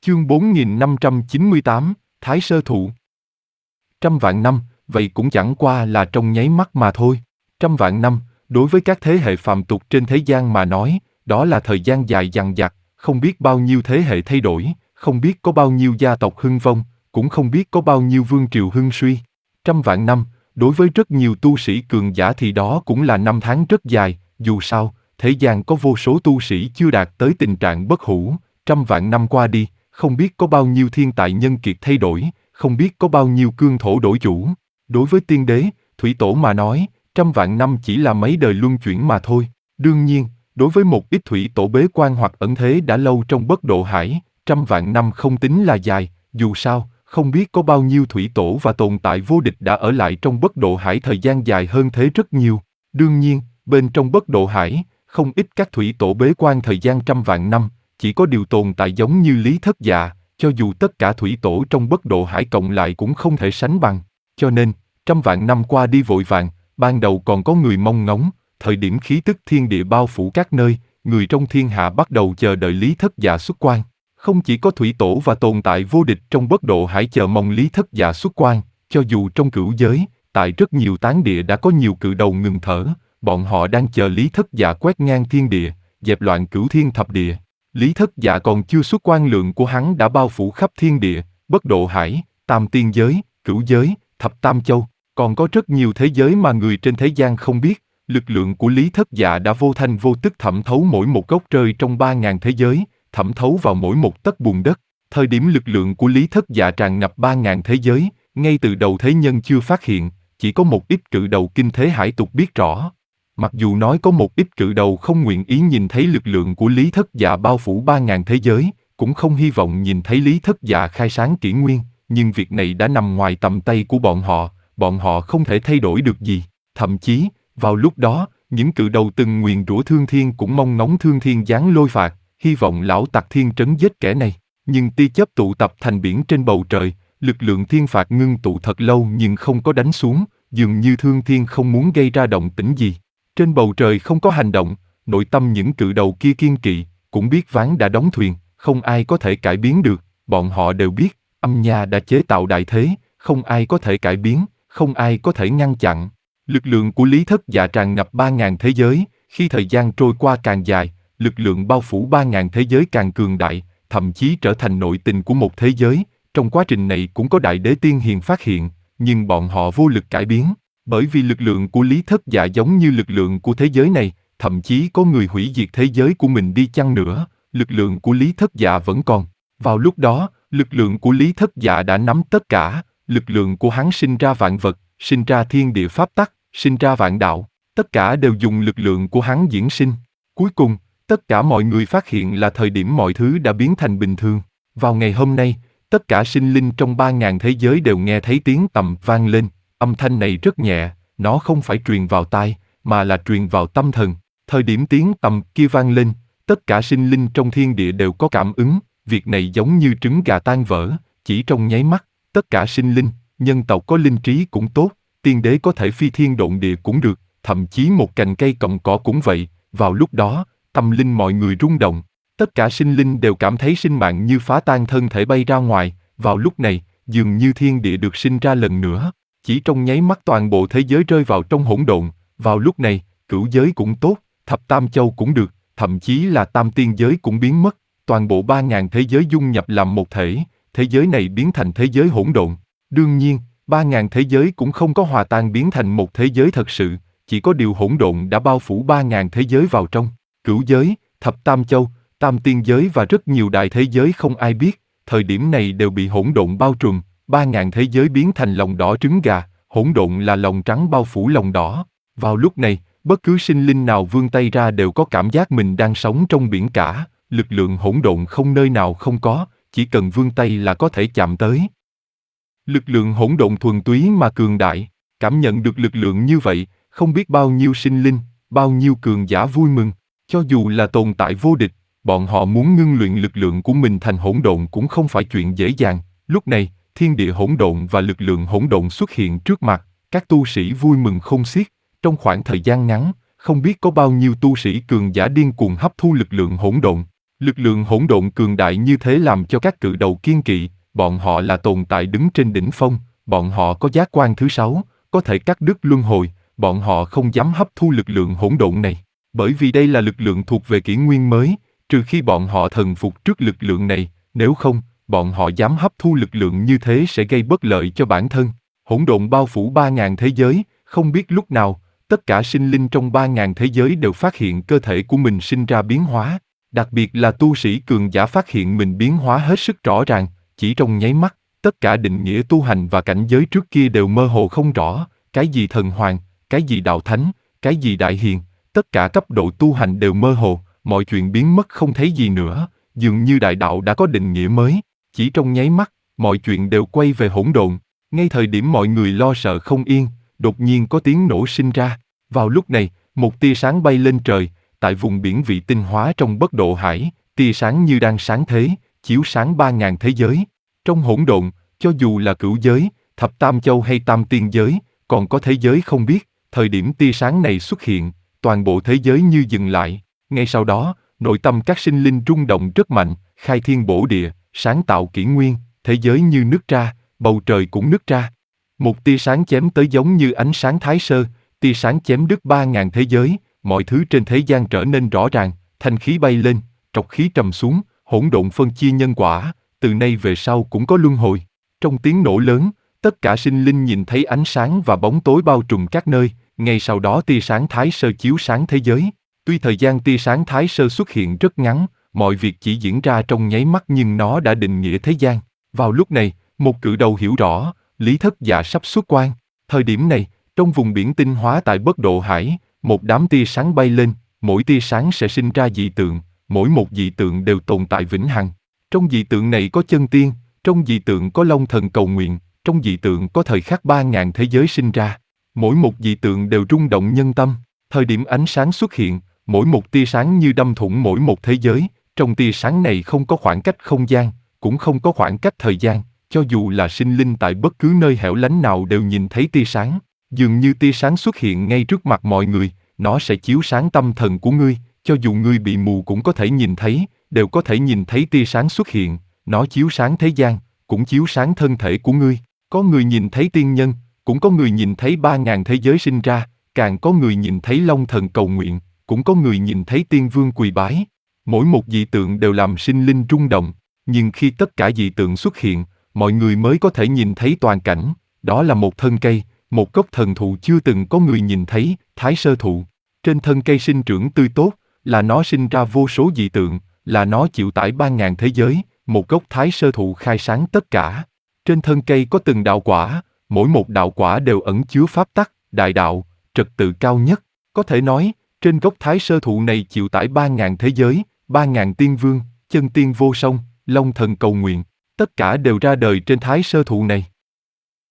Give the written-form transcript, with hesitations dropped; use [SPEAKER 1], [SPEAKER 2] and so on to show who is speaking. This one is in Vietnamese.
[SPEAKER 1] Chương 4598, Thái Sơ Thụ. Trăm vạn năm, vậy cũng chẳng qua là trong nháy mắt mà thôi. Trăm vạn năm, đối với các thế hệ phàm tục trên thế gian mà nói, đó là thời gian dài dằng dặc, không biết bao nhiêu thế hệ thay đổi, không biết có bao nhiêu gia tộc hưng vong, cũng không biết có bao nhiêu vương triều hưng suy. Trăm vạn năm, đối với rất nhiều tu sĩ cường giả thì đó cũng là năm tháng rất dài, dù sao, thế gian có vô số tu sĩ chưa đạt tới tình trạng bất hủ, trăm vạn năm qua đi, không biết có bao nhiêu thiên tài nhân kiệt thay đổi, không biết có bao nhiêu cương thổ đổi chủ. Đối với tiên đế, thủy tổ mà nói, trăm vạn năm chỉ là mấy đời luân chuyển mà thôi. Đương nhiên, đối với một ít thủy tổ bế quan hoặc ẩn thế đã lâu trong bất độ hải, trăm vạn năm không tính là dài, dù sao, không biết có bao nhiêu thủy tổ và tồn tại vô địch đã ở lại trong bất độ hải thời gian dài hơn thế rất nhiều. Đương nhiên, bên trong bất độ hải, không ít các thủy tổ bế quan thời gian trăm vạn năm, chỉ có điều tồn tại giống như Lý Thất Dạ, cho dù tất cả thủy tổ trong bất độ hải cộng lại cũng không thể sánh bằng. Cho nên, trăm vạn năm qua đi vội vàng, ban đầu còn có người mong ngóng, thời điểm khí tức thiên địa bao phủ các nơi, người trong thiên hạ bắt đầu chờ đợi Lý Thất Dạ xuất quan. Không chỉ có thủy tổ và tồn tại vô địch trong bất độ hải chờ mong Lý Thất Dạ xuất quan, cho dù trong cửu giới, tại rất nhiều tán địa đã có nhiều cự đầu ngừng thở, bọn họ đang chờ Lý Thất Dạ quét ngang thiên địa, dẹp loạn cửu thiên thập địa. Lý Thất Dạ còn chưa xuất quan, lượng của hắn đã bao phủ khắp thiên địa, bất độ hải, tam tiên giới, cửu giới, thập tam châu, còn có rất nhiều thế giới mà người trên thế gian không biết. Lực lượng của Lý Thất Dạ đã vô thanh vô tức thẩm thấu mỗi một gốc rơi trong 3.000 thế giới, thẩm thấu vào mỗi một tấc bùn đất. Thời điểm lực lượng của Lý Thất Dạ tràn ngập 3.000 thế giới, ngay từ đầu thế nhân chưa phát hiện, chỉ có một ít cự đầu kinh thế hải tục biết rõ. Mặc dù nói có một ít cự đầu không nguyện ý nhìn thấy lực lượng của Lý Thất Dạ bao phủ 3.000 thế giới, cũng không hy vọng nhìn thấy Lý Thất Dạ khai sáng kỷ nguyên, nhưng việc này đã nằm ngoài tầm tay của bọn họ không thể thay đổi được gì. Thậm chí, vào lúc đó, những cự đầu từng nguyền rủa Thương Thiên cũng mong ngóng Thương Thiên giáng lôi phạt, hy vọng lão Tặc Thiên trấn giết kẻ này. Nhưng tia chớp tụ tập thành biển trên bầu trời, lực lượng thiên phạt ngưng tụ thật lâu nhưng không có đánh xuống, dường như Thương Thiên không muốn gây ra động tĩnh gì. Trên bầu trời không có hành động, nội tâm những cự đầu kia kiên kỵ, cũng biết ván đã đóng thuyền, không ai có thể cải biến được, bọn họ đều biết, âm nha đã chế tạo đại thế, không ai có thể cải biến, không ai có thể ngăn chặn. Lực lượng của Lý Thất Dạ tràn ngập 3.000 thế giới, khi thời gian trôi qua càng dài, lực lượng bao phủ 3.000 thế giới càng cường đại, thậm chí trở thành nội tình của một thế giới. Trong quá trình này cũng có đại đế tiên hiền phát hiện, nhưng bọn họ vô lực cải biến, bởi vì lực lượng của Lý Thất Dạ giống như lực lượng của thế giới này, thậm chí có người hủy diệt thế giới của mình đi chăng nữa, lực lượng của Lý Thất Dạ vẫn còn. Vào lúc đó, lực lượng của Lý Thất Dạ đã nắm tất cả, lực lượng của hắn sinh ra vạn vật, sinh ra thiên địa pháp tắc, sinh ra vạn đạo, tất cả đều dùng lực lượng của hắn diễn sinh. Cuối cùng, tất cả mọi người phát hiện là thời điểm mọi thứ đã biến thành bình thường. Vào ngày hôm nay, tất cả sinh linh trong 3.000 thế giới đều nghe thấy tiếng tầm vang lên, âm thanh này rất nhẹ, nó không phải truyền vào tai, mà là truyền vào tâm thần. Thời điểm tiếng tầm kia vang lên, tất cả sinh linh trong thiên địa đều có cảm ứng, việc này giống như trứng gà tan vỡ, chỉ trong nháy mắt, tất cả sinh linh, nhân tộc có linh trí cũng tốt, tiên đế có thể phi thiên độn địa cũng được, thậm chí một cành cây cọng cỏ cũng vậy. Vào lúc đó, tâm linh mọi người rung động, tất cả sinh linh đều cảm thấy sinh mạng như phá tan, thân thể bay ra ngoài. Vào lúc này, dường như thiên địa được sinh ra lần nữa, chỉ trong nháy mắt toàn bộ thế giới rơi vào trong hỗn độn. Vào lúc này, cửu giới cũng tốt, thập tam châu cũng được, thậm chí là tam tiên giới cũng biến mất, toàn bộ 3.000 thế giới dung nhập làm một thể, thế giới này biến thành thế giới hỗn độn. Đương nhiên, 3.000 thế giới cũng không có hòa tan biến thành một thế giới thật sự, chỉ có điều hỗn độn đã bao phủ 3.000 thế giới vào trong. Cửu giới, thập tam châu, tam tiên giới và rất nhiều đại thế giới không ai biết, thời điểm này đều bị hỗn độn bao trùm, 3.000 thế giới biến thành lòng đỏ trứng gà, hỗn độn là lòng trắng bao phủ lòng đỏ. Vào lúc này, bất cứ sinh linh nào vươn tay ra đều có cảm giác mình đang sống trong biển cả, lực lượng hỗn độn không nơi nào không có, chỉ cần vươn tay là có thể chạm tới. Lực lượng hỗn độn thuần túy mà cường đại, cảm nhận được lực lượng như vậy, không biết bao nhiêu sinh linh, bao nhiêu cường giả vui mừng, cho dù là tồn tại vô địch, bọn họ muốn ngưng luyện lực lượng của mình thành hỗn độn cũng không phải chuyện dễ dàng. Lúc này, thiên địa hỗn độn và lực lượng hỗn độn xuất hiện trước mặt, các tu sĩ vui mừng khôn xiết. Trong khoảng thời gian ngắn, không biết có bao nhiêu tu sĩ cường giả điên cuồng hấp thu lực lượng hỗn độn. Lực lượng hỗn độn cường đại như thế làm cho các cự đầu kiêng kỵ, bọn họ là tồn tại đứng trên đỉnh phong, bọn họ có giác quan thứ 6, có thể cắt đứt luân hồi, bọn họ không dám hấp thu lực lượng hỗn độn này. Bởi vì đây là lực lượng thuộc về kỷ nguyên mới, trừ khi bọn họ thần phục trước lực lượng này, nếu không, bọn họ dám hấp thu lực lượng như thế sẽ gây bất lợi cho bản thân. Hỗn độn bao phủ 3.000 thế giới, không biết lúc nào, tất cả sinh linh trong 3.000 thế giới đều phát hiện cơ thể của mình sinh ra biến hóa. Đặc biệt là tu sĩ cường giả phát hiện mình biến hóa hết sức rõ ràng, chỉ trong nháy mắt, tất cả định nghĩa tu hành và cảnh giới trước kia đều mơ hồ không rõ, cái gì thần hoàng, cái gì đạo thánh, cái gì đại hiền, tất cả cấp độ tu hành đều mơ hồ, mọi chuyện biến mất không thấy gì nữa, dường như đại đạo đã có định nghĩa mới, chỉ trong nháy mắt, mọi chuyện đều quay về hỗn độn, ngay thời điểm mọi người lo sợ không yên, đột nhiên có tiếng nổ sinh ra, vào lúc này, một tia sáng bay lên trời, tại vùng biển vị tinh hóa trong bất độ hải, tia sáng như đang sáng thế, chiếu sáng 3.000 thế giới. Trong hỗn độn, cho dù là cửu giới, thập tam châu hay tam tiên giới, còn có thế giới không biết, thời điểm tia sáng này xuất hiện, toàn bộ thế giới như dừng lại. Ngay sau đó, nội tâm các sinh linh rung động rất mạnh, khai thiên bổ địa, sáng tạo kỷ nguyên, thế giới như nứt ra, bầu trời cũng nứt ra. Một tia sáng chém tới giống như ánh sáng thái sơ, tia sáng chém đứt 3.000 thế giới, mọi thứ trên thế gian trở nên rõ ràng, thanh khí bay lên, trọc khí trầm xuống, hỗn độn phân chia nhân quả, từ nay về sau cũng có luân hồi. Trong tiếng nổ lớn, tất cả sinh linh nhìn thấy ánh sáng và bóng tối bao trùm các nơi, ngay sau đó tia sáng thái sơ chiếu sáng thế giới. Tuy thời gian tia sáng thái sơ xuất hiện rất ngắn, mọi việc chỉ diễn ra trong nháy mắt nhưng nó đã định nghĩa thế gian. Vào lúc này, một cự đầu hiểu rõ, Lý Thất Dạ sắp xuất quan. Thời điểm này, trong vùng biển tinh hóa tại Bất Độ Hải, một đám tia sáng bay lên, mỗi tia sáng sẽ sinh ra dị tượng, mỗi một dị tượng đều tồn tại vĩnh hằng. Trong dị tượng này có chân tiên, trong dị tượng có Long Thần cầu nguyện, trong dị tượng có thời khắc 3.000 thế giới sinh ra. Mỗi một dị tượng đều rung động nhân tâm. Thời điểm ánh sáng xuất hiện, mỗi một tia sáng như đâm thủng mỗi một thế giới, trong tia sáng này không có khoảng cách không gian, cũng không có khoảng cách thời gian, cho dù là sinh linh tại bất cứ nơi hẻo lánh nào đều nhìn thấy tia sáng. Dường như tia sáng xuất hiện ngay trước mặt mọi người, nó sẽ chiếu sáng tâm thần của ngươi, cho dù ngươi bị mù cũng có thể nhìn thấy, đều có thể nhìn thấy tia sáng xuất hiện, nó chiếu sáng thế gian, cũng chiếu sáng thân thể của ngươi. Có người nhìn thấy tiên nhân, cũng có người nhìn thấy 3.000 thế giới sinh ra, càng có người nhìn thấy Long Thần cầu nguyện, cũng có người nhìn thấy tiên vương quỳ bái. Mỗi một dị tượng đều làm sinh linh rung động, nhưng khi tất cả dị tượng xuất hiện, mọi người mới có thể nhìn thấy toàn cảnh, đó là một thân cây, một gốc thần thụ chưa từng có người nhìn thấy, Thái Sơ thụ. Trên thân cây sinh trưởng tươi tốt, là nó sinh ra vô số dị tượng, là nó chịu tải 3.000 thế giới, một gốc Thái Sơ thụ khai sáng tất cả. Trên thân cây có từng đạo quả, mỗi một đạo quả đều ẩn chứa pháp tắc, đại đạo, trật tự cao nhất. Có thể nói, trên gốc Thái Sơ thụ này chịu tải 3.000 thế giới, 3.000 tiên vương, chân tiên vô song, Long Thần cầu nguyện, tất cả đều ra đời trên Thái Sơ thụ này.